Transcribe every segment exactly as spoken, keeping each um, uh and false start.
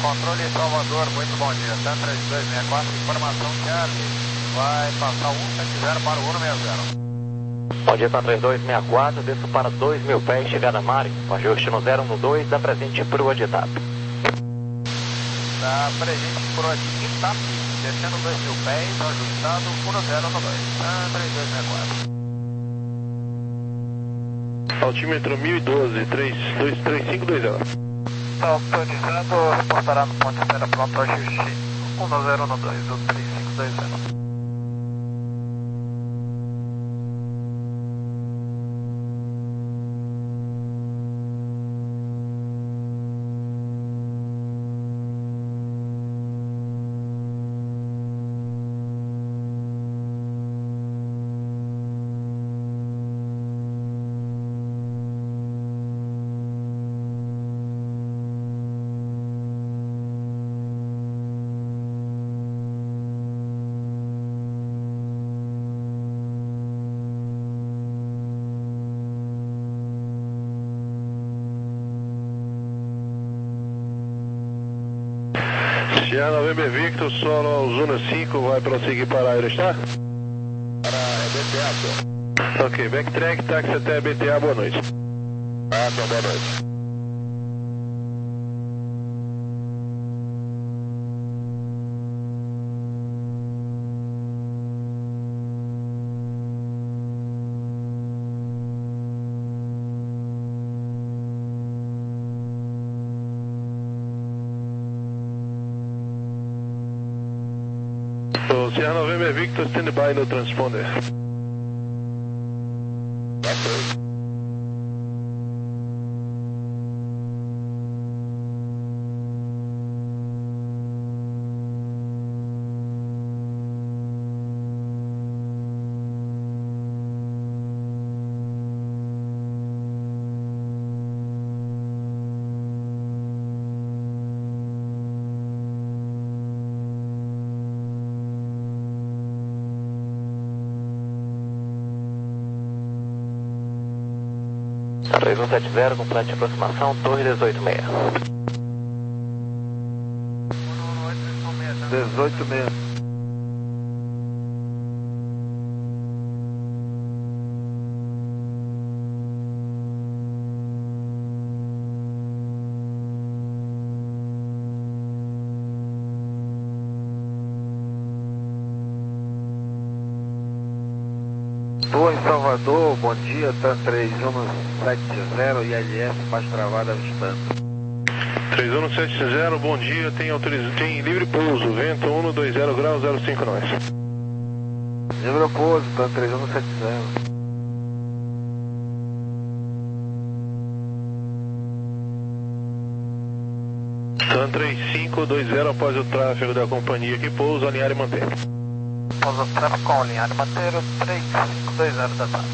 Controle Salvador, muito bom dia. TAM três dois seis quatro, informação Charlie. Vai passar um sete zero para o um seis zero. Bom dia, TAM três dois seis quatro, desço para dois mil pés, chegada a Mari. O ajuste no zero no dois, dá presente para o Aditap. Dá presente para o Aditap, descendo dois mil pés, ajustado um zero no dois. TAM três dois seis quatro. Altímetro mil e doze, três dois três cinco dois zero. Está autorizado, reportará no ponto de espera pronto, ajuste um zero no dois, um três cinco dois zero. Sierra November Victor, solo Zona cinco, vai prosseguir para Aerostar? Para B T A, senhor. Ok, backtrack, táxi até B T A, boa noite. Ah, então, boa noite. So, Sierra November Victor, stand by no transponder. Ok. três um sete zero, complete aproximação, torre dezoito seis. dezoito seis. Estou em Salvador, bom dia, TAM três um sete zero, I L S, baixo travado, ajustando. três um sete zero, bom dia, tem, autoriz... tem livre pouso, vento um dois zero graus, zero cinco nós. Livre pouso, TAM três um sete zero. TAM três cinco dois zero, após o tráfego da companhia que pousa, alinhar e manter. Após o tráfego com alinhar e manter o três cinco dois zero da TAM.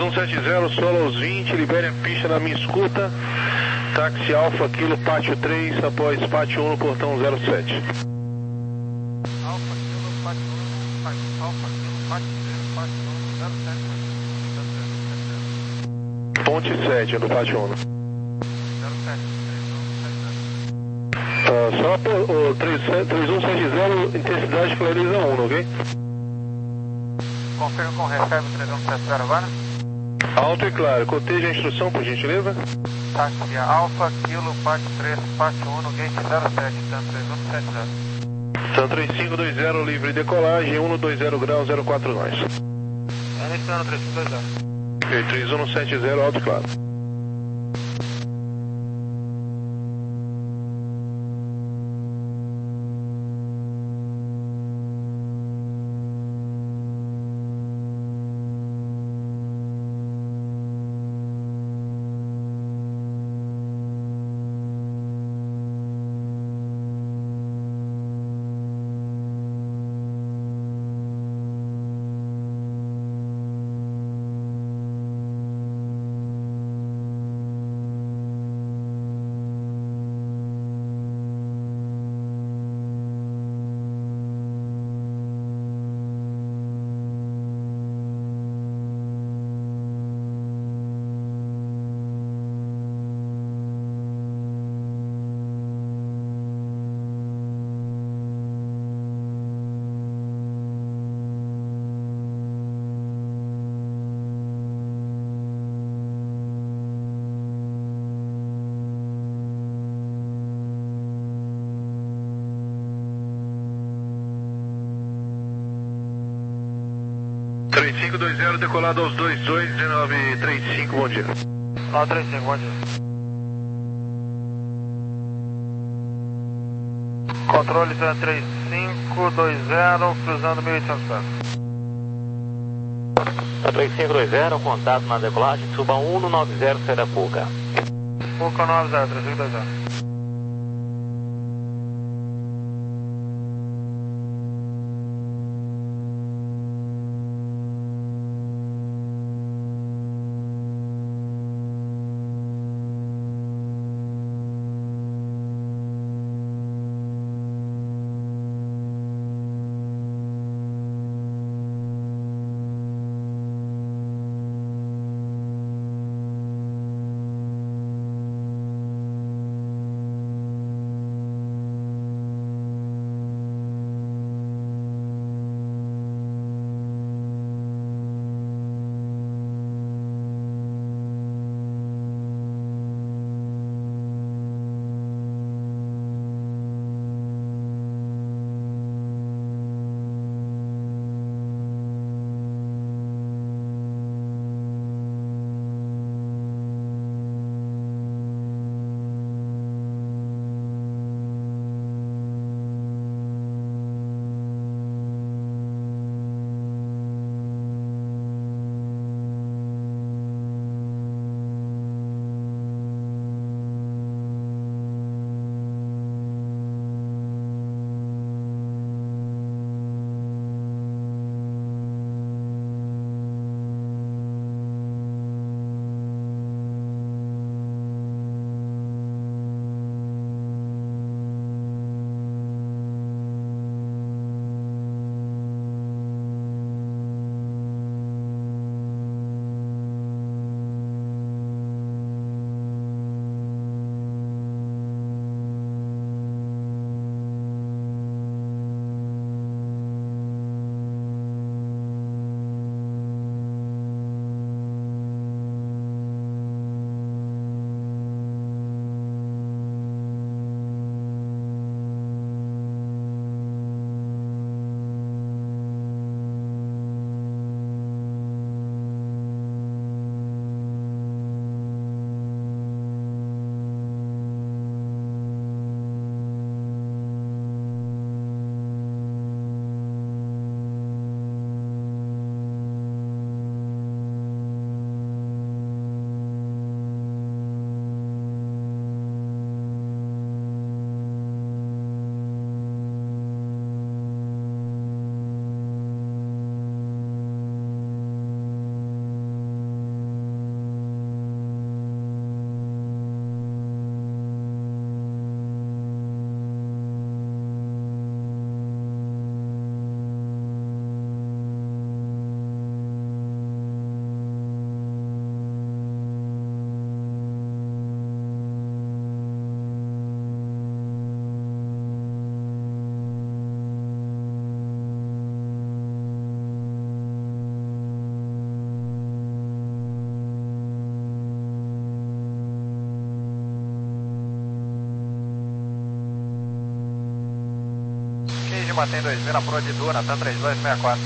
um sete zero, solo aos vinte, libere a pista na minha escuta. Táxi Alfa Kilo Pátio três, após Pátio um no portão zero sete. Alfa Kilo Pátio um, Alfa Kilo Pátio três, Pátio um, zero sete. Ponte sete, no Pátio um. zero sete, três um sete zero. Uh, só o três um sete zero, intensidade clariza um, ok? Confirma com recebe três um sete zero agora. Alto e claro, coteja a instrução, por gentileza. Táxi Alfa Kilo Pátio três, Pátio um no gate zero sete, TAM três um sete zero. TAM três cinco dois zero, livre decolagem, um no dois zero grau, zero quatro nós. Iniciando três cinco dois zero. Ok, três um sete zero, alto e claro. três cinco dois zero, decolado aos dois dois, dezenove trinta e cinco, bom dia. nove três cinco, bom dia. Controle três cinco dois zero, cruzando mil e oitocentos pés. três cinco dois zero, contato na decolagem, suba um no nove zero, Serapuca. Puca nove zero, três cinco dois zero. mantém dois mil na proa de Duna, TAM três dois seis quatro.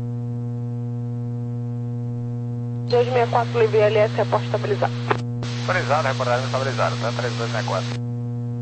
dois seis quatro, livre L S, reporte estabilizado. Estabilizado, reportagem estabilizada, TAM três dois seis quatro.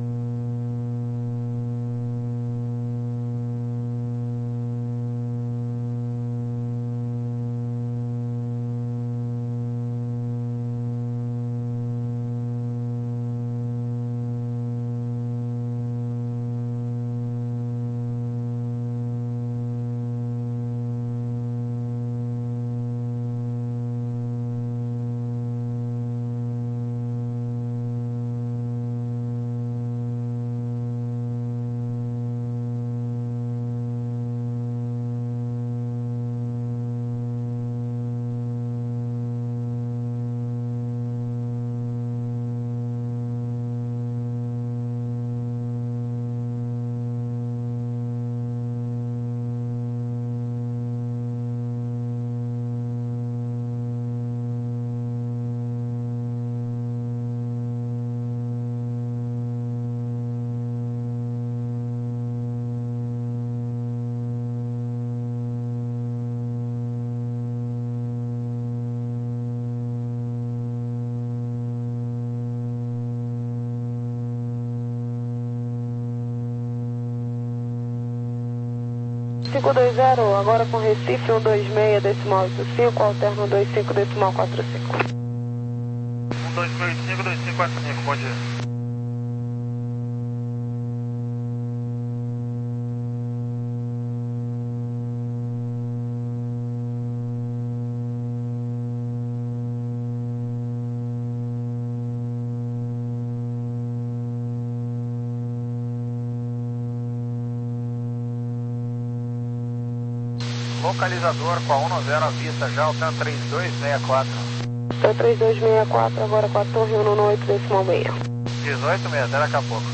cinco dois zero, agora com Recife, um dois seis, decimal oito cinco, alterno dois cinco, decimal quatro cinco. um dois seis cinco, dois cinco quatro cinco, bom dia. Localizador com a um zero à vista já, o TAM três dois seis quatro. TAM três dois seis quatro, agora com a torre um oito, decimal seis. dezoito seis, até daqui a pouco.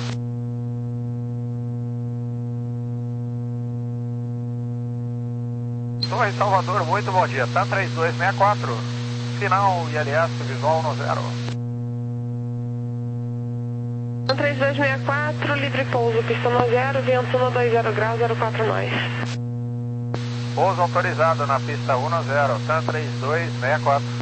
Torre Salvador, muito bom dia, TAM três dois seis quatro. Final I L S, visual um zero. TAM três dois seis quatro, livre pouso, pista um zero, vento um dois zero graus, zero quatro nós. Pouso autorizado na pista um zero, TAM três dois seis quatro.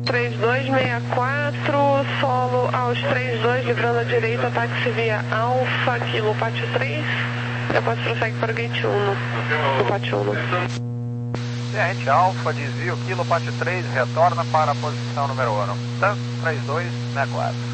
três dois seis quatro, solo aos três dois, livrando a direita, táxi via Alfa, quilo pátio três. Depois prossegue para o gate um, no pátio um. Ciente Alfa, desvio, quilo pátio três, retorna para a posição número um. Tan três dois seis quatro.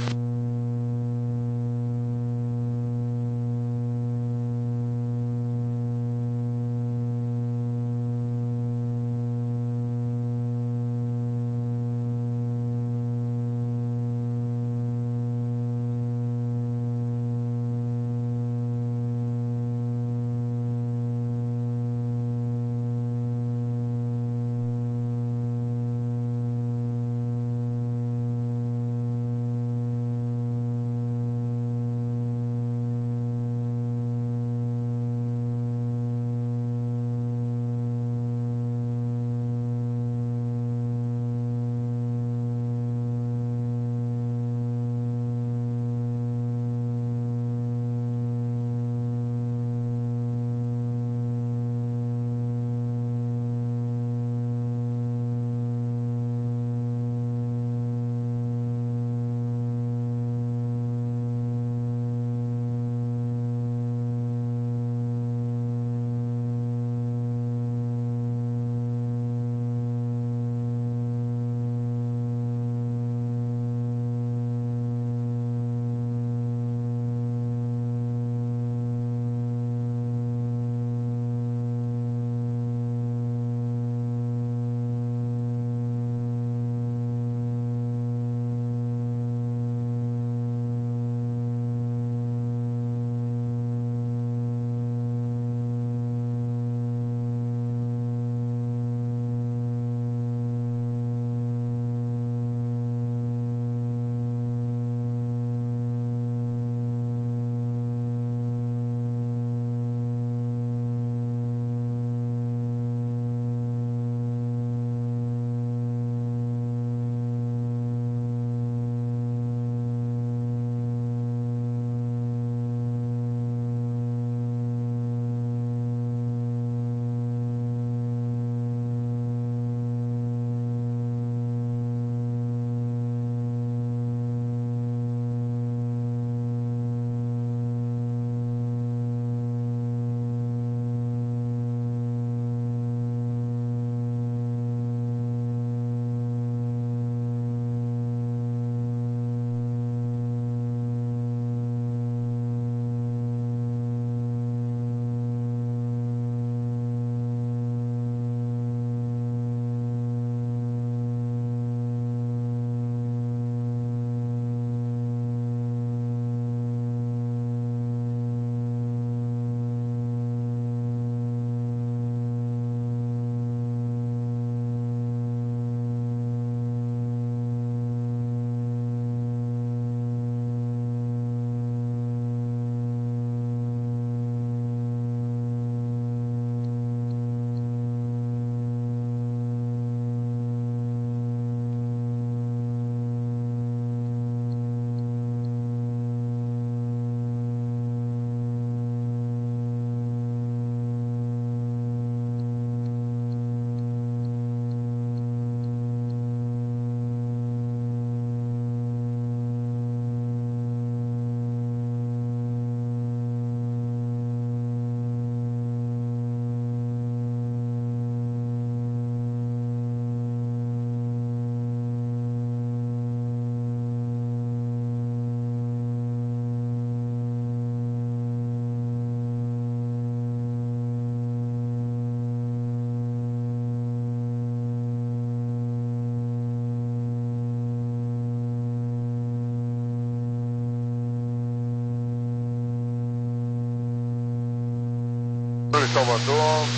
Salvador,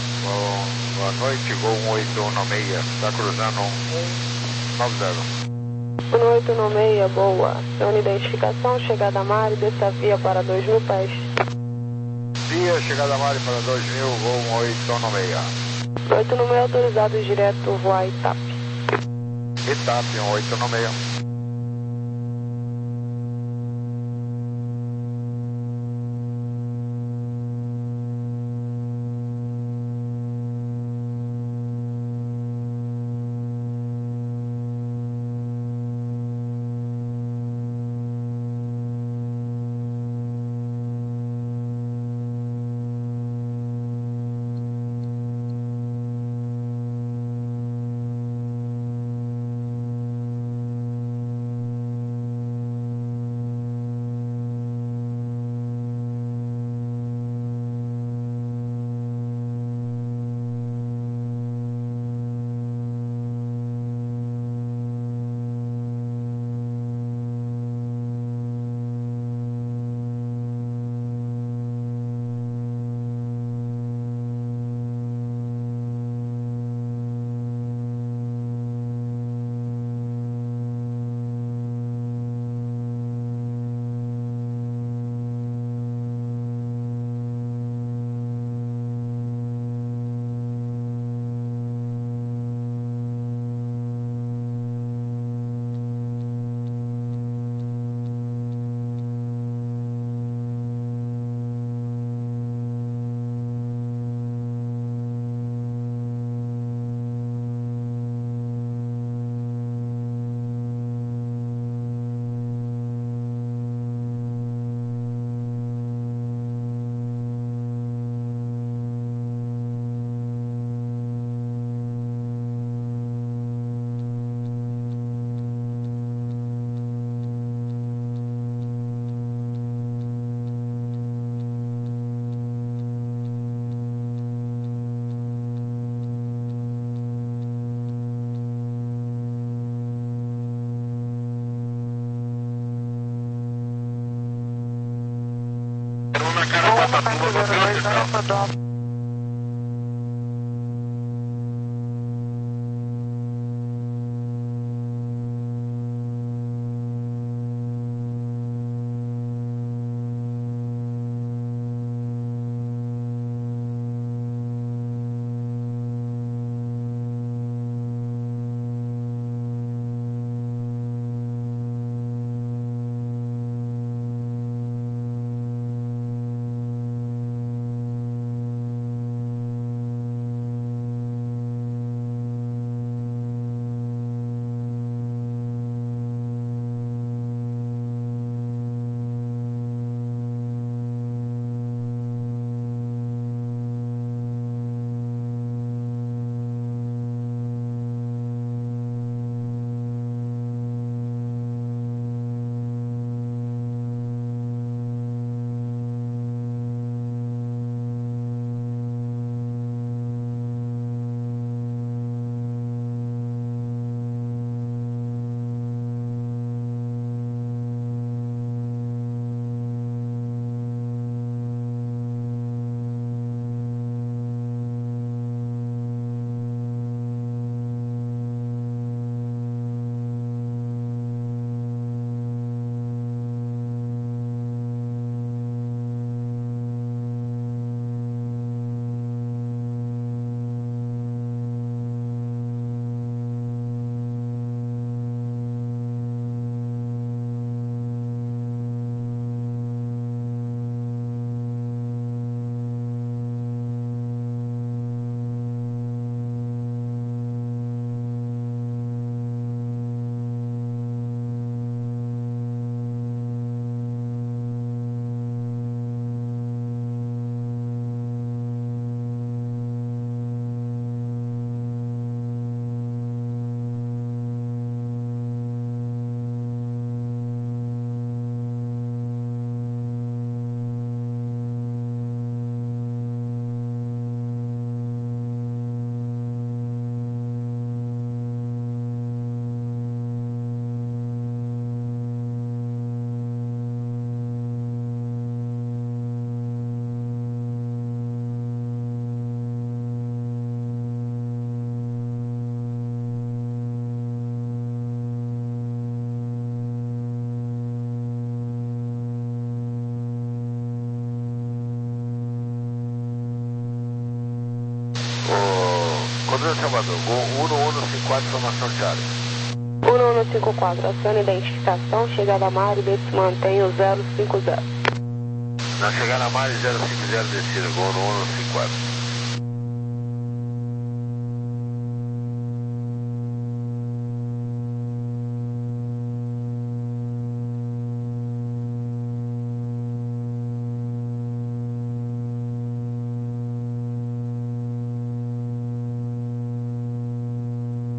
boa noite, Gol um oito nove seis, está cruzando um nove zero. um oito nove seis, boa. Zona identificação, chegada a Mari, dessa via para dois mil pés. Via, chegada a Mari para dois mil, Gol um oito nove seis. um oito nove seis autorizado direto, voar Itap. Itap, um oito nove seis. Lima quatro zero dois Alfa Dó. Comandante Salvador, Gol um um cinco quatro, informação de área. um um cinco quatro, acione identificação, chegada a Mari, se mantém o zero cinco zero. Na chegada a Mari, zero cinco zero, descida, Gol um um cinco quatro.